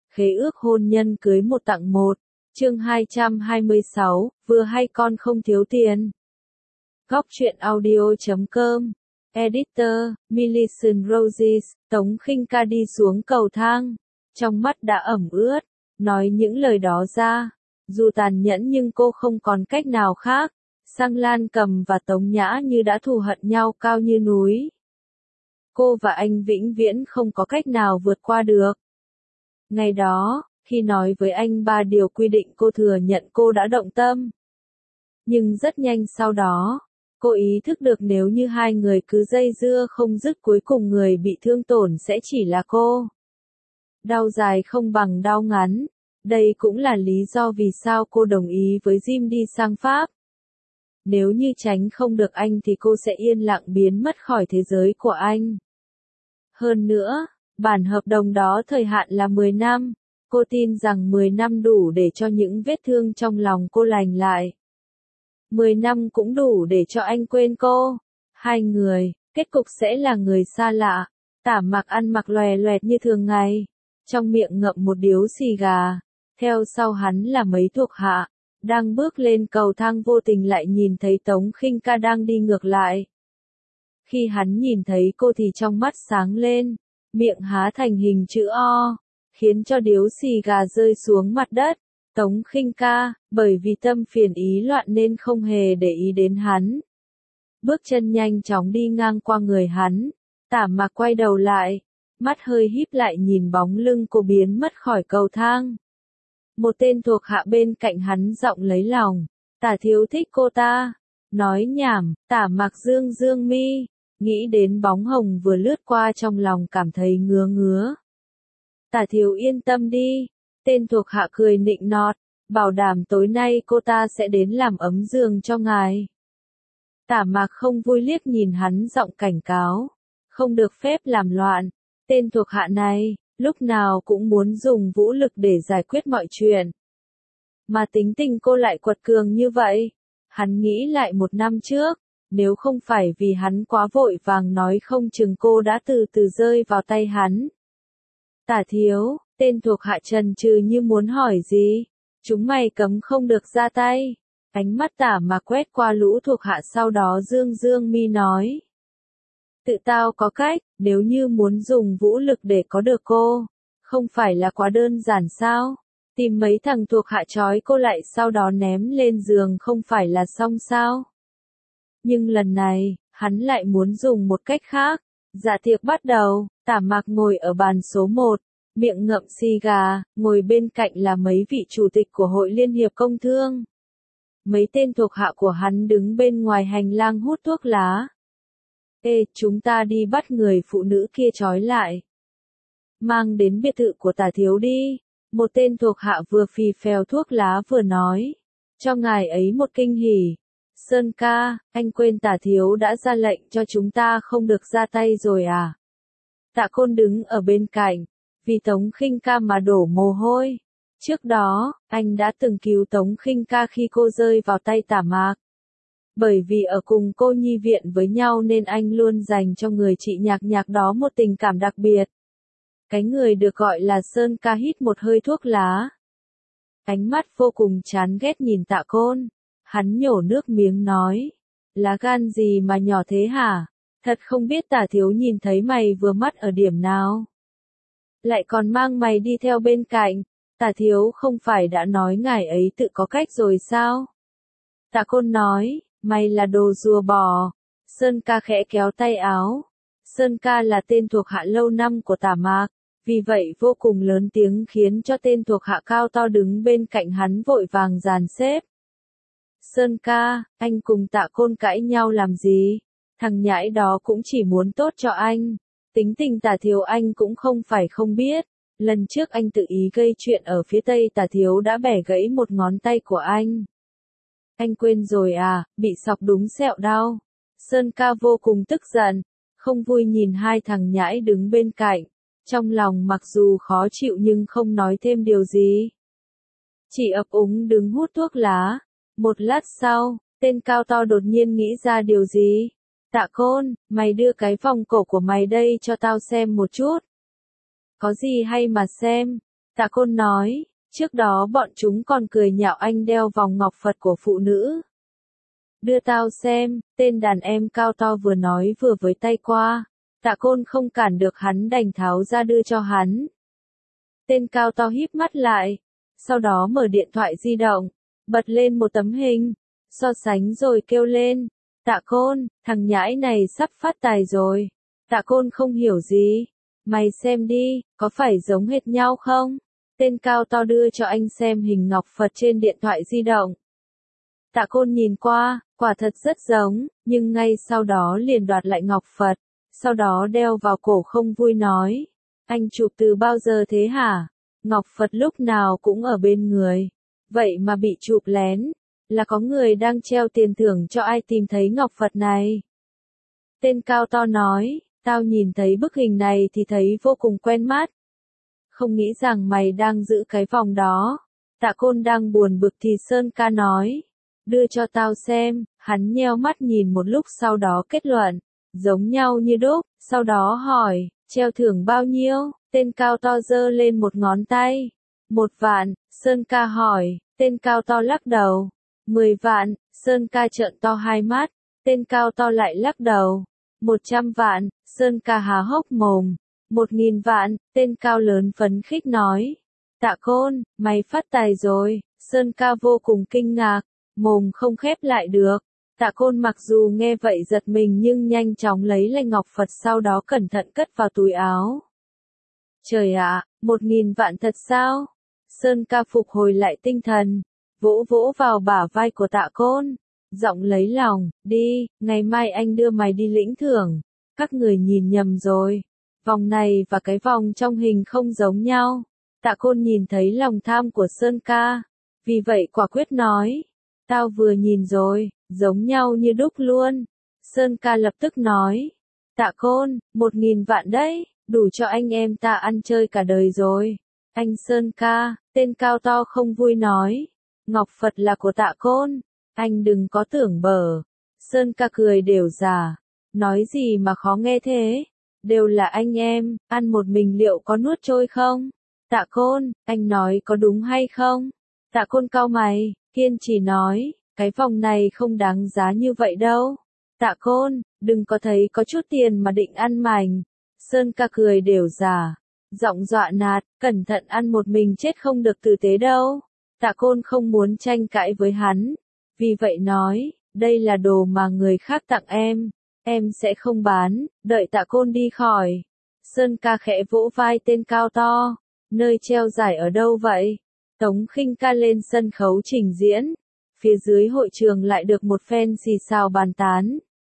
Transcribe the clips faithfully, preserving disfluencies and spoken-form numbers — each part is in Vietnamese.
Khế ước hôn nhân cưới một tặng một. Chương hai trăm hai mươi sáu, vừa hay con không thiếu tiền. Góc truyện audio chấm com. Editor, Millicent Roses. Tống Khinh Ca đi xuống cầu thang, trong mắt đã ẩm ướt, nói những lời đó ra. Dù tàn nhẫn nhưng cô không còn cách nào khác. Sang Lan Cầm và Tống Nhã Như đã thù hận nhau cao như núi. Cô và anh vĩnh viễn không có cách nào vượt qua được. Ngày đó, khi nói với anh ba điều quy định, cô thừa nhận cô đã động tâm. Nhưng rất nhanh sau đó, cô ý thức được nếu như hai người cứ dây dưa không dứt, cuối cùng người bị thương tổn sẽ chỉ là cô. Đau dài không bằng đau ngắn. Đây cũng là lý do vì sao cô đồng ý với Jim đi sang Pháp. Nếu như tránh không được anh thì cô sẽ yên lặng biến mất khỏi thế giới của anh. Hơn nữa, bản hợp đồng đó thời hạn là mười năm. Cô tin rằng mười năm đủ để cho những vết thương trong lòng cô lành lại. mười năm cũng đủ để cho anh quên cô. Hai người, kết cục sẽ là người xa lạ. Tả Mặc ăn mặc lòe loẹt như thường ngày, trong miệng ngậm một điếu xì gà. Theo sau hắn là mấy thuộc hạ, đang bước lên cầu thang vô tình lại nhìn thấy Tống Khinh Ca đang đi ngược lại. Khi hắn nhìn thấy cô thì trong mắt sáng lên, miệng há thành hình chữ O, khiến cho điếu xì gà rơi xuống mặt đất. Tống Khinh Ca, bởi vì tâm phiền ý loạn nên không hề để ý đến hắn. Bước chân nhanh chóng đi ngang qua người hắn. Tả Mặc quay đầu lại, mắt hơi híp lại nhìn bóng lưng cô biến mất khỏi cầu thang. Một tên thuộc hạ bên cạnh hắn giọng lấy lòng, Tả thiếu thích cô ta. Nói nhảm. Tả Mặc dương dương mi, nghĩ đến bóng hồng vừa lướt qua trong lòng cảm thấy ngứa ngứa. Tả thiếu yên tâm đi. Tên thuộc hạ cười nịnh nọt, bảo đảm tối nay cô ta sẽ đến làm ấm giường cho ngài. Tả Mặc không vui liếc nhìn hắn giọng cảnh cáo, không được phép làm loạn. Tên thuộc hạ này, lúc nào cũng muốn dùng vũ lực để giải quyết mọi chuyện. Mà tính tình cô lại quật cường như vậy. Hắn nghĩ lại một năm trước, nếu không phải vì hắn quá vội vàng nói không chừng cô đã từ từ rơi vào tay hắn. Tả thiếu, tên thuộc hạ chần chừ như muốn hỏi gì. Chúng mày cấm không được ra tay. Ánh mắt Tả Mặc quét qua lũ thuộc hạ sau đó dương dương mi nói. Tự tao có cách, nếu như muốn dùng vũ lực để có được cô, không phải là quá đơn giản sao? Tìm mấy thằng thuộc hạ trói cô lại sau đó ném lên giường không phải là xong sao? Nhưng lần này, hắn lại muốn dùng một cách khác. Dạ tiệc bắt đầu, Tả Mặc ngồi ở bàn số một, miệng ngậm xì gà, ngồi bên cạnh là mấy vị chủ tịch của Hội Liên hiệp Công thương. Mấy tên thuộc hạ của hắn đứng bên ngoài hành lang hút thuốc lá. Ê, chúng ta đi bắt người phụ nữ kia trói lại. Mang đến biệt thự của Tả thiếu đi. Một tên thuộc hạ vừa phì phèo thuốc lá vừa nói. Cho ngài ấy một kinh hỉ. Sơn ca, anh quên Tả thiếu đã ra lệnh cho chúng ta không được ra tay rồi à? Tạ Côn đứng ở bên cạnh, vì Tống Khinh Ca mà đổ mồ hôi. Trước đó, anh đã từng cứu Tống Khinh Ca khi cô rơi vào tay Tả Mặc. Bởi vì ở cùng cô nhi viện với nhau nên anh luôn dành cho người chị nhạc nhạc đó một tình cảm đặc biệt. Cái người được gọi là Sơn ca hít một hơi thuốc lá. Ánh mắt vô cùng chán ghét nhìn Tạ Côn. Hắn nhổ nước miếng nói. Lá gan gì mà nhỏ thế hả? Thật không biết Tả thiếu nhìn thấy mày vừa mắt ở điểm nào. Lại còn mang mày đi theo bên cạnh. Tả thiếu không phải đã nói ngài ấy tự có cách rồi sao? Tạ Côn nói. Mày là đồ rùa bò. Sơn ca khẽ kéo tay áo. Sơn ca là tên thuộc hạ lâu năm của Tả Mặc, vì vậy vô cùng lớn tiếng khiến cho tên thuộc hạ cao to đứng bên cạnh hắn vội vàng dàn xếp. Sơn ca, anh cùng Tạ Côn cãi nhau làm gì? Thằng nhãi đó cũng chỉ muốn tốt cho anh. Tính tình Tả thiếu anh cũng không phải không biết. Lần trước anh tự ý gây chuyện ở phía tây Tả thiếu đã bẻ gãy một ngón tay của anh. Anh quên rồi à, bị sọc đúng sẹo đau. Sơn ca vô cùng tức giận, không vui nhìn hai thằng nhãi đứng bên cạnh. Trong lòng mặc dù khó chịu nhưng không nói thêm điều gì. Chỉ ấp úng đứng hút thuốc lá. Một lát sau, tên cao to đột nhiên nghĩ ra điều gì. Tạ Côn, mày đưa cái vòng cổ của mày đây cho tao xem một chút. Có gì hay mà xem. Tạ Côn nói, trước đó bọn chúng còn cười nhạo anh đeo vòng ngọc Phật của phụ nữ. Đưa tao xem, tên đàn em cao to vừa nói vừa với tay qua. Tạ Côn không cản được hắn đành tháo ra đưa cho hắn. Tên cao to híp mắt lại, sau đó mở điện thoại di động, bật lên một tấm hình, so sánh rồi kêu lên, Tạ Côn, thằng nhãi này sắp phát tài rồi. Tạ Côn không hiểu gì, mày xem đi, có phải giống hệt nhau không? Tên cao to đưa cho anh xem hình ngọc Phật trên điện thoại di động. Tạ Côn nhìn qua, quả thật rất giống, nhưng ngay sau đó liền đoạt lại ngọc Phật, sau đó đeo vào cổ không vui nói, anh chụp từ bao giờ thế hả? Ngọc Phật lúc nào cũng ở bên người, vậy mà bị chụp lén, là có người đang treo tiền thưởng cho ai tìm thấy ngọc Phật này. Tên cao to nói, tao nhìn thấy bức hình này thì thấy vô cùng quen mắt. Không nghĩ rằng mày đang giữ cái vòng đó. Tạ Côn đang buồn bực thì Sơn Ca nói, đưa cho tao xem, hắn nheo mắt nhìn một lúc sau đó kết luận, giống nhau như đúc, sau đó hỏi, treo thưởng bao nhiêu, tên cao to giơ lên một ngón tay, một vạn, Sơn Ca hỏi, tên cao to lắc đầu, mười vạn, Sơn Ca trợn to hai mắt, tên cao to lại lắc đầu, một trăm vạn, Sơn Ca há hốc mồm, một nghìn vạn, tên cao lớn phấn khích nói, Tạ Côn, mày phát tài rồi, Sơn Ca vô cùng kinh ngạc, mồm không khép lại được. Tạ Côn mặc dù nghe vậy giật mình nhưng nhanh chóng lấy lại ngọc Phật sau đó cẩn thận cất vào túi áo. Trời ạ, một nghìn vạn thật sao? Sơn Ca phục hồi lại tinh thần, vỗ vỗ vào bả vai của Tạ Côn, giọng lấy lòng, đi, ngày mai anh đưa mày đi lĩnh thưởng. Các người nhìn nhầm rồi, vòng này và cái vòng trong hình không giống nhau. Tạ Côn nhìn thấy lòng tham của Sơn Ca, vì vậy quả quyết nói, tao vừa nhìn rồi, giống nhau như đúc luôn. Sơn Ca lập tức nói, Tạ Côn, một nghìn vạn đấy, đủ cho anh em ta ăn chơi cả đời rồi. Anh Sơn Ca, tên cao to không vui nói, ngọc Phật là của Tạ Côn, anh đừng có tưởng bở. Sơn Ca cười đều già, nói gì mà khó nghe thế, đều là anh em, ăn một mình liệu có nuốt trôi không? Tạ Côn, anh nói có đúng hay không? Tạ Côn cau mày, kiên trì nói, cái vòng này không đáng giá như vậy đâu. Tạ Côn, đừng có thấy có chút tiền mà định ăn mành. Sơn Ca cười đều già, giọng dọa nạt, cẩn thận ăn một mình chết không được tử tế đâu. Tạ Côn không muốn tranh cãi với hắn, vì vậy nói, đây là đồ mà người khác tặng em, em sẽ không bán, đợi Tạ Côn đi khỏi. Sơn Ca khẽ vỗ vai tên cao to, nơi treo giải ở đâu vậy? Tống Khinh Ca lên sân khấu trình diễn, phía dưới hội trường lại được một phen xì xào bàn tán.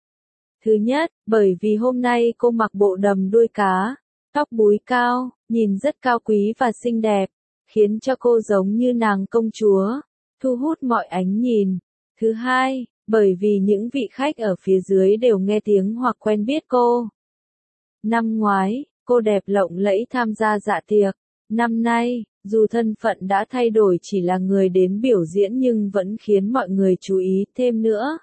Thứ nhất, bởi vì hôm nay cô mặc bộ đầm đuôi cá, tóc búi cao, nhìn rất cao quý và xinh đẹp, khiến cho cô giống như nàng công chúa, thu hút mọi ánh nhìn. Thứ hai, bởi vì những vị khách ở phía dưới đều nghe tiếng hoặc quen biết cô. Năm ngoái, cô đẹp lộng lẫy tham gia dạ tiệc. Năm nay, dù thân phận đã thay đổi chỉ là người đến biểu diễn nhưng vẫn khiến mọi người chú ý thêm nữa.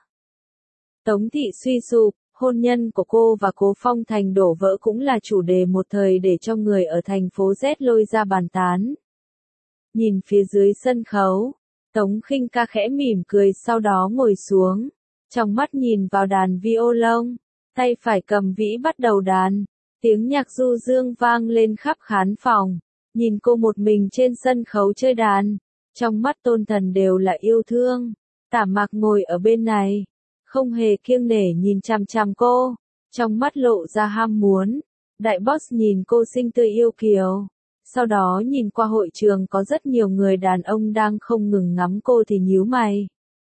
Tống thị suy sụp, hôn nhân của cô và Cố Phong Thành đổ vỡ cũng là chủ đề một thời để cho người ở thành phố Z lôi ra bàn tán. Nhìn phía dưới sân khấu, Tống Khinh Ca khẽ mỉm cười sau đó ngồi xuống, trong mắt nhìn vào đàn violon, tay phải cầm vĩ bắt đầu đàn, tiếng nhạc du dương vang lên khắp khán phòng. Nhìn cô một mình trên sân khấu chơi đàn, trong mắt Tôn Thần đều là yêu thương. Tả Mạc ngồi ở bên này, không hề kiêng nể nhìn chằm chằm cô, trong mắt lộ ra ham muốn. Đại boss nhìn cô xinh tươi yêu kiều, sau đó nhìn qua hội trường có rất nhiều người đàn ông đang không ngừng ngắm cô thì nhíu mày.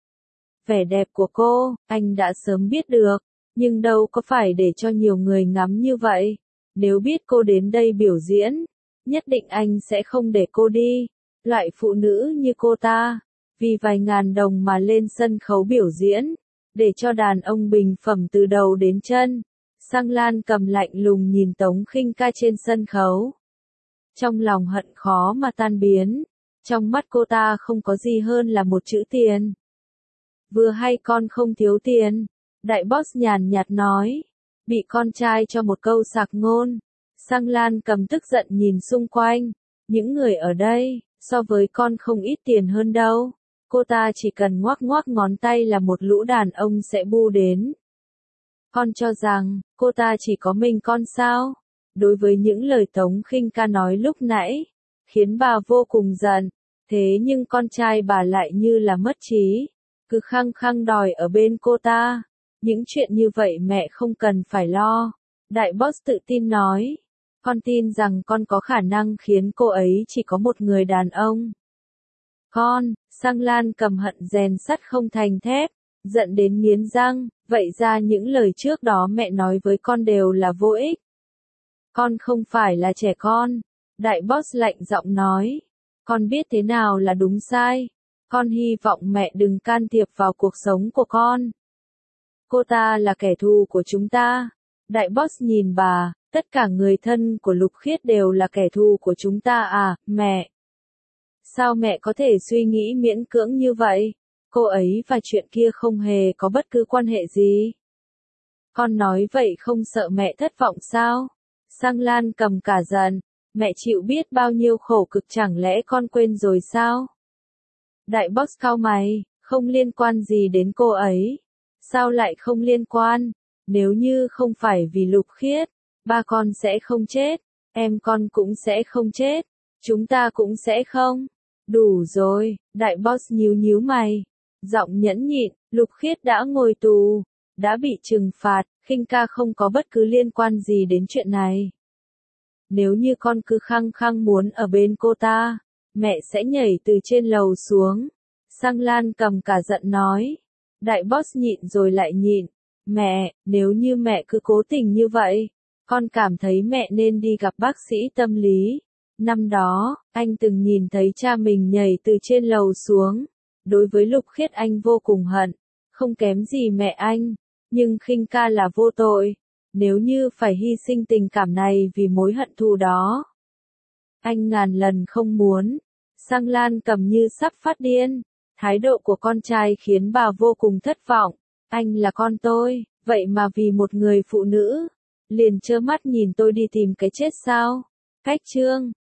Vẻ đẹp của cô, anh đã sớm biết được, nhưng đâu có phải để cho nhiều người ngắm như vậy. Nếu biết cô đến đây biểu diễn, nhất định anh sẽ không để cô đi. Loại phụ nữ như cô ta, vì vài ngàn đồng mà lên sân khấu biểu diễn, để cho đàn ông bình phẩm từ đầu đến chân. Sang Lan cầm lạnh lùng nhìn Tống Khinh Ca trên sân khấu. Trong lòng hận khó mà tan biến, trong mắt cô ta không có gì hơn là một chữ tiền. Vừa hay con không thiếu tiền, đại boss nhàn nhạt nói, bị con trai cho một câu sạc ngôn. Sang Lan cầm tức giận nhìn xung quanh, Những người ở đây, so với con không ít tiền hơn đâu. Cô ta chỉ cần ngoác ngoác ngón tay là một lũ đàn ông sẽ bu đến. Con cho rằng, cô ta chỉ có mình con sao? Đối với những lời Tống Khinh Ca nói lúc nãy, khiến bà vô cùng giận. Thế nhưng con trai bà lại như là mất trí, cứ khăng khăng đòi ở bên cô ta. Những chuyện như vậy mẹ không cần phải lo. Đại boss tự tin nói. Con tin rằng con có khả năng khiến cô ấy chỉ có một người đàn ông. Con, Sang Lan cầm hận rèn sắt không thành thép, giận đến nghiến răng, vậy ra những lời trước đó mẹ nói với con đều là vô ích. Con không phải là trẻ con, đại boss lạnh giọng nói. Con biết thế nào là đúng sai. Con hy vọng mẹ đừng can thiệp vào cuộc sống của con. Cô ta là kẻ thù của chúng ta. Đại boss nhìn bà, tất cả người thân của Lục Khiết đều là kẻ thù của chúng ta à, mẹ. Sao mẹ có thể suy nghĩ miễn cưỡng như vậy? Cô ấy và chuyện kia không hề có bất cứ quan hệ gì. Con nói vậy không sợ mẹ thất vọng sao? Sang Lan cầm cả giận. Mẹ chịu biết bao nhiêu khổ cực chẳng lẽ con quên rồi sao? Đại boss cau mày, không liên quan gì đến cô ấy. Sao lại không liên quan? Nếu như không phải vì Lục Khiết, ba con sẽ không chết, em con cũng sẽ không chết, chúng ta cũng sẽ không. Đủ rồi, đại boss nhíu nhíu mày. Giọng nhẫn nhịn, Lục Khiết đã ngồi tù, đã bị trừng phạt, Khinh Ca không có bất cứ liên quan gì đến chuyện này. Nếu như con cứ khăng khăng muốn ở bên cô ta, mẹ sẽ nhảy từ trên lầu xuống. Sang Lan cầm cả giận nói. Đại boss nhịn rồi lại nhịn. Mẹ, nếu như mẹ cứ cố tình như vậy, con cảm thấy mẹ nên đi gặp bác sĩ tâm lý. Năm đó, anh từng nhìn thấy cha mình nhảy từ trên lầu xuống. Đối với Lục Khiết anh vô cùng hận, không kém gì mẹ anh. Nhưng Khinh Ca là vô tội. Nếu như phải hy sinh tình cảm này vì mối hận thù đó, anh ngàn lần không muốn. Sang Lan cầm như sắp phát điên. Thái độ của con trai khiến bà vô cùng thất vọng. Anh là con tôi, vậy mà vì một người phụ nữ, liền trơ mắt nhìn tôi đi tìm cái chết sao? Cách chương